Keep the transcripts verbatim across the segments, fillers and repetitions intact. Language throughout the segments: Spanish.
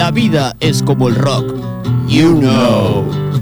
La vida es como el rock. You know.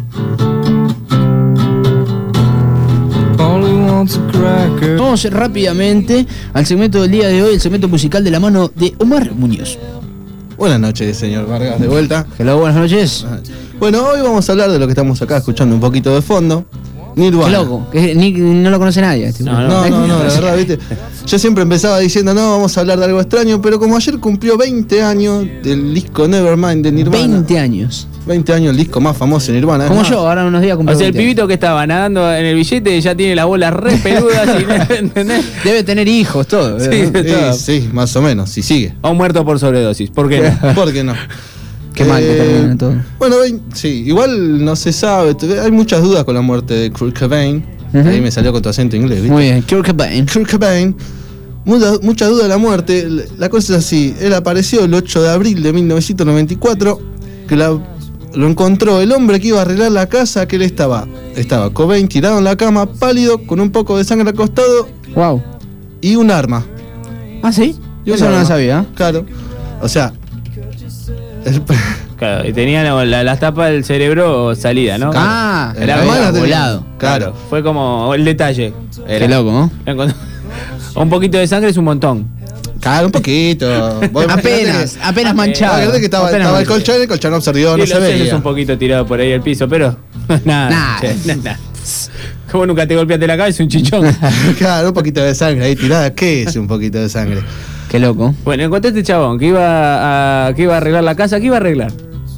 Vamos rápidamente al segmento del día de hoy, el segmento musical de la mano de Omar Muñoz. Buenas noches, señor Vargas, de vuelta. Hello, buenas noches. Bueno, hoy vamos a hablar de lo que estamos acá escuchando un poquito de fondo. Nirvana. Qué loco, que ni, no lo conoce nadie. No, no, no, no, la verdad, viste. Yo siempre empezaba diciendo, no, vamos a hablar de algo extraño, pero como ayer cumplió veinte años del disco Nevermind de Nirvana. veinte años. veinte años, el disco más famoso de Nirvana. Como yo, ahora unos días cumplió. O sea, el veinte pibito que estaba nadando en el billete ya tiene las bolas re peludas y, ¿entendés? Debe tener hijos, todo. Sí, ¿no? todo. Sí, sí, más o menos, si sigue. O muerto por sobredosis, ¿por qué no? ¿Por qué no? Qué mal que termina todo. Bueno, sí, igual no se sabe, hay muchas dudas con la muerte de Kurt Cobain. Uh-huh. Ahí me salió con tu acento inglés, ¿viste? Muy bien, Kurt Cobain. Kurt Cobain, mucha, mucha duda de la muerte. La cosa es así, él apareció el ocho de abril de mil novecientos noventa y cuatro, que la, lo encontró el hombre que iba a arreglar la casa, que él estaba. Estaba Cobain tirado en la cama, pálido, con un poco de sangre al costado. Wow. Y un arma. ¿Ah, sí? Y un Eso no arma. lo sabía. Claro. O sea... El, Claro, y tenía la, la, la tapa del cerebro salida, ¿no? Ah, el era arma la tenía. volado. Claro. Fue como el detalle. Qué loco, ¿no? Un poquito de sangre es un montón. Claro, un poquito. Vos Apenas, imaginate- apenas manchado. Acuérdate que estaba, Apenas estaba el manchado. colchón, el colchón no absorbió, Y no los se sesos veía. un poquito tirado por ahí al piso, pero nada. Nah. che, nada. Como nunca te golpeaste la cabeza, un chichón. Claro, un poquito de sangre ahí tirada. ¿Qué es un poquito de sangre? Qué loco. Bueno, encontré este chabón que iba a, que iba a arreglar la casa. ¿Qué iba a arreglar?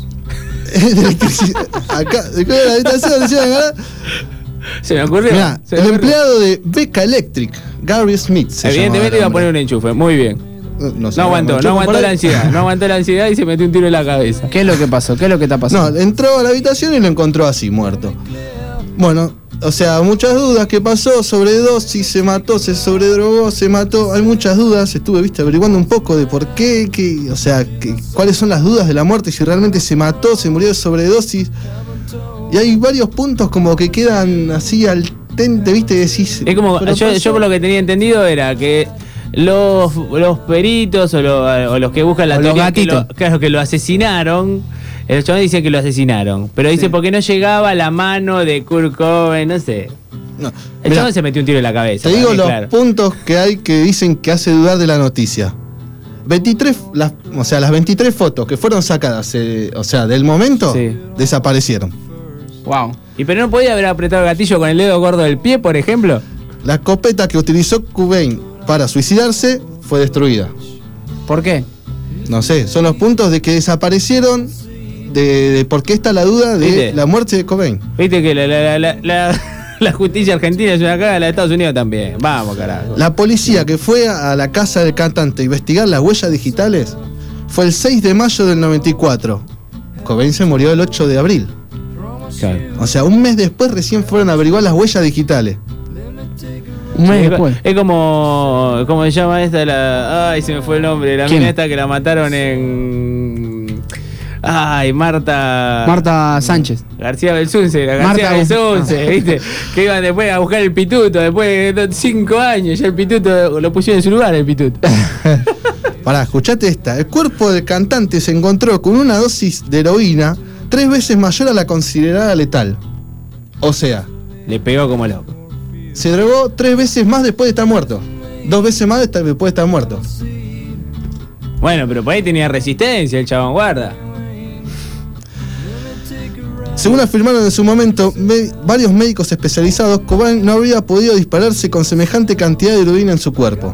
Acá, de la habitación, decían, acá. Se me ocurrió. Mirá, se me el ocurrió. empleado de Becca Electric, Gary Smith. se Evidentemente llamaba iba a el poner un hombre. enchufe. Muy bien. No, sé, No aguantó, enchufe no por aguantó ahí. la ansiedad. No aguantó la ansiedad y se metió un tiro en la cabeza. ¿Qué es lo que pasó? ¿Qué es lo que está pasando? No, entró a la habitación y lo encontró así, muerto. Bueno, o sea, muchas dudas. ¿Qué pasó? Sobredosis, se mató, se sobredrogó, se mató. Hay muchas dudas. Estuve, viste, averiguando un poco de por qué, qué, o sea, qué, cuáles son las dudas de la muerte, si realmente se mató, se murió de sobredosis. Y hay varios puntos como que quedan así al tente, viste, y decís. Es como, pero yo, pasó. yo por lo que tenía entendido era que los, los peritos o, lo- o los que buscan la O los teoría que lo, gatitos. claro, que lo asesinaron, el chabón dice que lo asesinaron, pero dice Sí. porque no llegaba la mano de Kurt Cobain, no sé. No, El mirá, chabón se metió un tiro en la cabeza. te digo para mí, los claro. puntos que hay que dicen que hace dudar de la noticia. veintitrés, las, o sea, las veintitrés fotos que fueron sacadas, eh, o sea, del momento, Sí. desaparecieron. Wow. ¿Y pero no podía haber apretado el gatillo con el dedo gordo del pie, por ejemplo? La escopeta que utilizó Cobain para suicidarse fue destruida. ¿Por qué? No sé, son los puntos de que desaparecieron, de, de por qué está la duda de ¿Viste? la muerte de Cobain. Viste que la, la, la, la, la justicia argentina es una caga, la de Estados Unidos también. Vamos, carajo. La policía que fue a la casa del cantante a investigar las huellas digitales fue el seis de mayo del noventa y cuatro. Cobain se murió el ocho de abril. Claro. O sea, un mes después recién fueron a averiguar las huellas digitales. Un mes Es, después. es como. ¿Cómo se llama esta? La, ay, se me fue el nombre. La ¿Quién? mina esta que la mataron en. Ay, Marta. Marta Sánchez. García Belsunce, la García Marta- Belsunce, ¿viste? Que iban después a buscar el pituto, después de cinco años, ya el pituto lo pusieron en su lugar, el pituto. Pará, escuchate esta. El cuerpo del cantante se encontró con una dosis de heroína tres veces mayor a la considerada letal. O sea, Le pegó como loco. se drogó tres veces más después de estar muerto. Dos veces más de estar- después de estar muerto. Bueno, pero por ahí tenía resistencia el chabón, guarda. Según afirmaron en su momento me- varios médicos especializados, Cobain no habría podido dispararse con semejante cantidad de heroína en su cuerpo.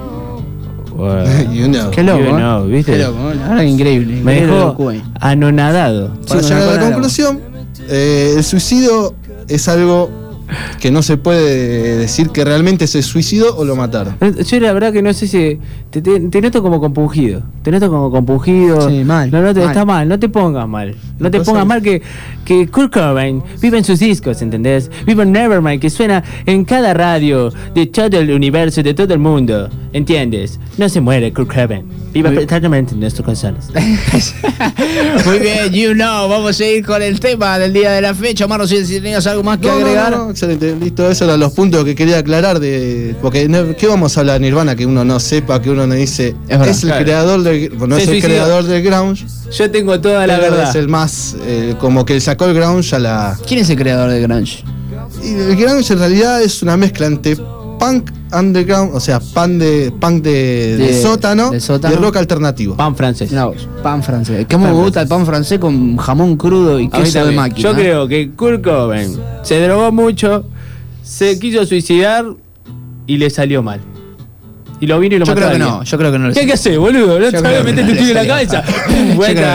You know. Qué loco, You ¿eh? know, ¿viste? Qué loco, ¿eh? Ahora increíble. Me increíble lo de dejó Cobain. anonadado. Para Sí, llegar a bueno, la bueno, conclusión, eh, el suicidio es algo que no se puede decir que realmente se suicidó o lo mataron. Yo la verdad que no sé si. Te, te- te noto como compungido. Te noto como compungido. Sí, mal, No, no te, mal. Está mal, no te pongas mal. No te Pasa- pongas mal que, que Kurt Cobain vive en sus discos, ¿entendés? Vive en Nevermind, que suena en cada radio de todo el universo, de todo el mundo. ¿Entiendes? No se muere Kurt Cobain. Vive Muy- eternamente en nuestros corazones. Muy bien, you know. Vamos a ir con el tema del día de la fecha. Omar, no sé si tenías algo más que No, no, agregar. no, no, excelente. Listo, esos eran los puntos que quería aclarar de. Porque no, ¿qué vamos a hablar de Nirvana que uno no sepa, que uno no dice? Es verdad. Es el Claro. creador del. Bueno, no Se es el suicidó. creador del grunge. Yo tengo toda la pero verdad. es el más. eh, como que sacó el grunge a la. ¿Quién es el creador de grunge? Y el grunge en realidad es una mezcla entre punk underground, o sea, pan de, punk de, de De- sótano, de sótano. y rock alternativo. Pan francés. No, pan francés. ¿Cómo Pan me gusta el pan francés con jamón crudo y A mí queso de también. máquina? Yo creo que Kurt Cobain se drogó mucho, se quiso suicidar y le salió mal. Y lo vino y lo Yo mató creo a que alguien. no, yo creo que no lo ¿Qué hay sé. que hacer, boludo? No Yo te creo que meterte no un le tiro en la salió cabeza. mal. Yo Vuelta. creo